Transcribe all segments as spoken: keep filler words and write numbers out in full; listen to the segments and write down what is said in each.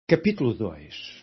Capítulo dois.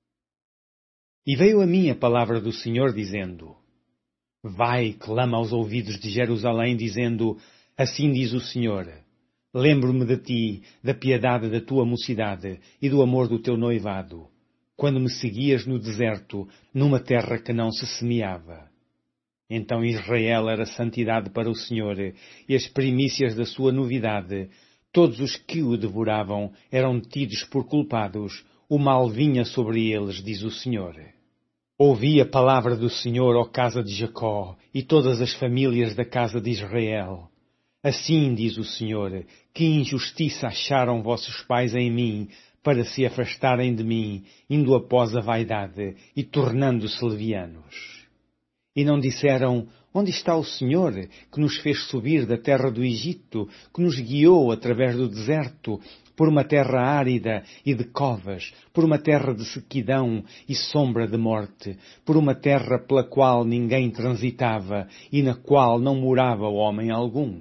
E veio a mim a palavra do Senhor, dizendo: Vai, clama aos ouvidos de Jerusalém, dizendo: Assim diz o Senhor: Lembro-me de ti, da piedade da tua mocidade e do amor do teu noivado, quando me seguias no deserto, numa terra que não se semeava. Então Israel era santidade para o Senhor, e as primícias da sua novidade. Todos os que o devoravam eram tidos por culpados, o mal vinha sobre eles, diz o Senhor. Ouvi a palavra do Senhor, ó casa de Jacó, e todas as famílias da casa de Israel. Assim diz o Senhor, que injustiça acharam vossos pais em mim, para se afastarem de mim, indo após a vaidade e tornando-se levianos. E não disseram: Onde está o Senhor, que nos fez subir da terra do Egito, que nos guiou através do deserto, por uma terra árida e de covas, por uma terra de sequidão e sombra de morte, por uma terra pela qual ninguém transitava e na qual não morava homem algum?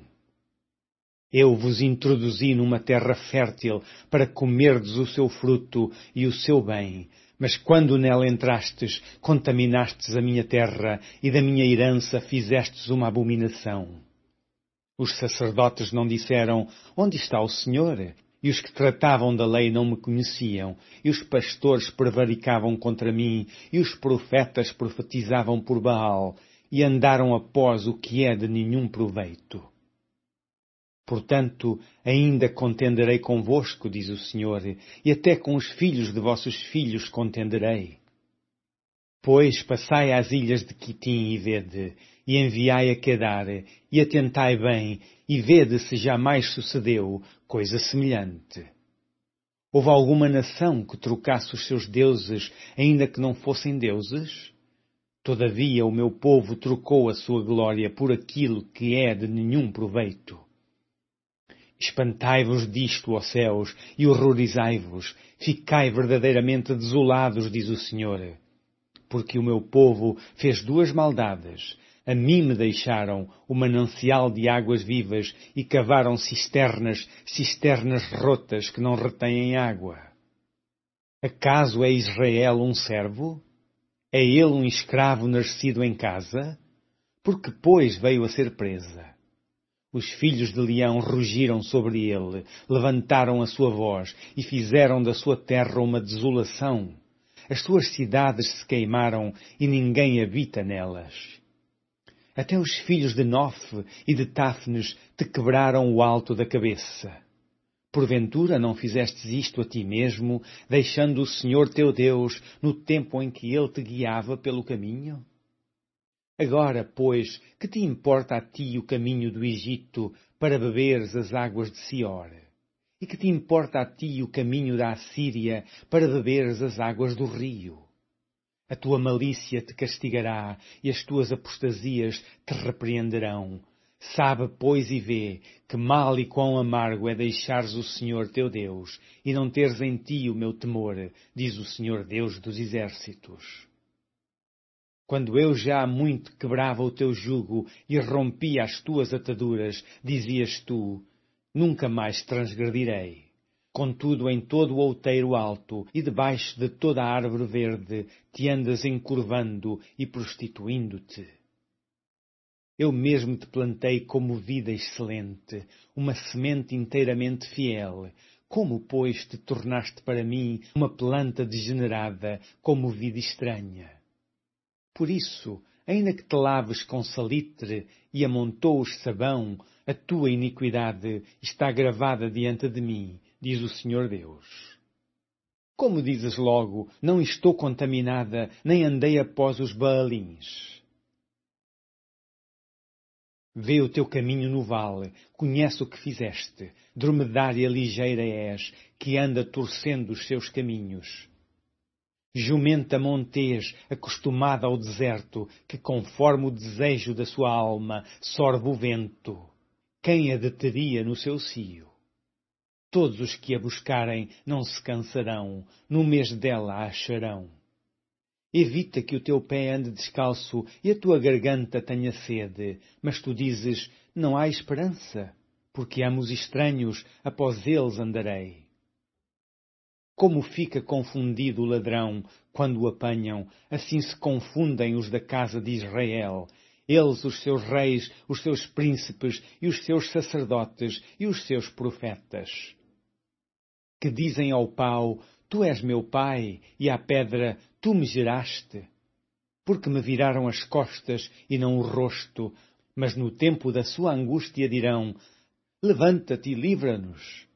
Eu vos introduzi numa terra fértil para comerdes o seu fruto e o seu bem. Mas quando nela entrastes, contaminastes a minha terra e da minha herança fizestes uma abominação. Os sacerdotes não disseram: Onde está o Senhor? E os que tratavam da lei não me conheciam. E os pastores prevaricavam contra mim. E os profetas profetizavam por Baal. E andaram após o que é de nenhum proveito. Portanto, ainda contenderei convosco, diz o Senhor, e até com os filhos de vossos filhos contenderei. Pois passai às ilhas de Quitim e vede, e enviai a Quedar, e atentai bem, e vede se jamais sucedeu coisa semelhante. Houve alguma nação que trocasse os seus deuses, ainda que não fossem deuses? Todavia o meu povo trocou a sua glória por aquilo que é de nenhum proveito. Espantai-vos disto, ó céus, e horrorizai-vos, ficai verdadeiramente desolados, diz o Senhor. Porque o meu povo fez duas maldades. A mim me deixaram o manancial de águas vivas e cavaram cisternas, cisternas rotas que não retêm água. Acaso é Israel um servo? É ele um escravo nascido em casa? Porque, pois, veio a ser presa. Os filhos de Leão rugiram sobre ele, levantaram a sua voz e fizeram da sua terra uma desolação. As suas cidades se queimaram e ninguém habita nelas. Até os filhos de Nof e de Táfnes te quebraram o alto da cabeça. Porventura não fizestes isto a ti mesmo, deixando o Senhor teu Deus no tempo em que ele te guiava pelo caminho? Agora, pois, que te importa a ti o caminho do Egito para beberes as águas de Sior? E que te importa a ti o caminho da Assíria para beberes as águas do rio? A tua malícia te castigará e as tuas apostasias te repreenderão. Sabe, pois, e vê que mal e quão amargo é deixares o Senhor teu Deus e não teres em ti o meu temor, diz o Senhor Deus dos exércitos. Quando eu já há muito quebrava o teu jugo e rompia as tuas ataduras, dizias tu: Nunca mais transgredirei. Contudo, em todo o outeiro alto e debaixo de toda a árvore verde, te andas encurvando e prostituindo-te. Eu mesmo te plantei como vida excelente, uma semente inteiramente fiel. Como, pois, te tornaste para mim uma planta degenerada, como vida estranha? Por isso, ainda que te laves com salitre e amontoes sabão, a tua iniquidade está gravada diante de mim, diz o Senhor Deus. Como dizes logo, não estou contaminada, nem andei após os Baalins. Vê o teu caminho no vale, conhece o que fizeste, dromedária ligeira és, que anda torcendo os seus caminhos. Jumenta montês, acostumada ao deserto, que conforme o desejo da sua alma, sorve o vento. Quem a deteria no seu cio? Todos os que a buscarem não se cansarão, no mês dela a acharão. Evita que o teu pé ande descalço e a tua garganta tenha sede, mas tu dizes: não há esperança, porque amo os estranhos, após eles andarei. Como fica confundido o ladrão quando o apanham, assim se confundem os da casa de Israel. Eles, os seus reis, os seus príncipes e os seus sacerdotes e os seus profetas. Que dizem ao pau, tu és meu pai, e à pedra, tu me geraste. Porque me viraram as costas e não o rosto, mas no tempo da sua angústia dirão, levanta-te e livra-nos.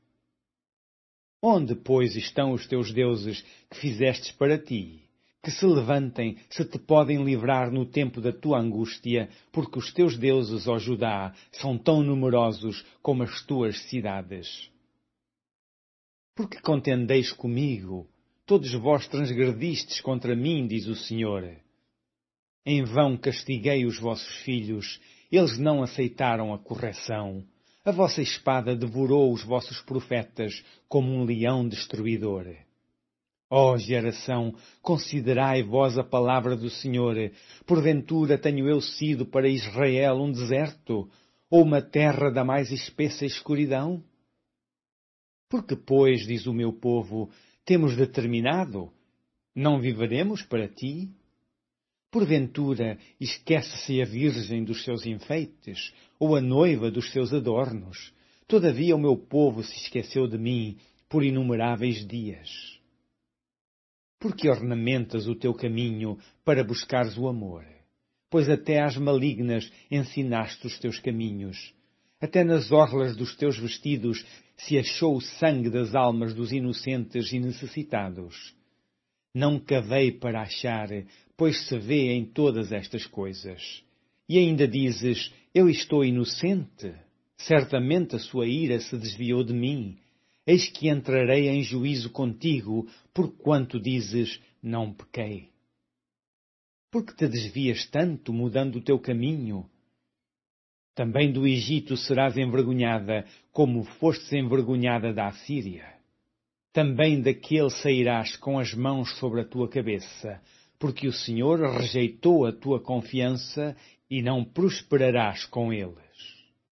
Onde, pois, estão os teus deuses que fizestes para ti? Que se levantem, se te podem livrar no tempo da tua angústia, porque os teus deuses, ó Judá, são tão numerosos como as tuas cidades. Porque contendeis comigo? Todos vós transgredistes contra mim, diz o Senhor. Em vão castiguei os vossos filhos, eles não aceitaram a correção. A vossa espada devorou os vossos profetas como um leão destruidor. Ó geração, considerai vós a palavra do Senhor. Porventura tenho eu sido para Israel um deserto, ou uma terra da mais espessa escuridão? Porque, pois, diz o meu povo, temos determinado, não viveremos para ti? Porventura, esquece-se a virgem dos seus enfeites, ou a noiva dos seus adornos. Todavia o meu povo se esqueceu de mim por inumeráveis dias. Porque ornamentas o teu caminho para buscares o amor? Pois até às malignas ensinaste os teus caminhos. Até nas orlas dos teus vestidos se achou o sangue das almas dos inocentes e necessitados. Não cavei para achar, pois se vê em todas estas coisas. E ainda dizes, eu estou inocente. Certamente a sua ira se desviou de mim. Eis que entrarei em juízo contigo, porquanto dizes, não pequei. Porque te desvias tanto, mudando o teu caminho? Também do Egito serás envergonhada, como fostes envergonhada da Assíria. Também daquele sairás com as mãos sobre a tua cabeça, porque o Senhor rejeitou a tua confiança e não prosperarás com ele.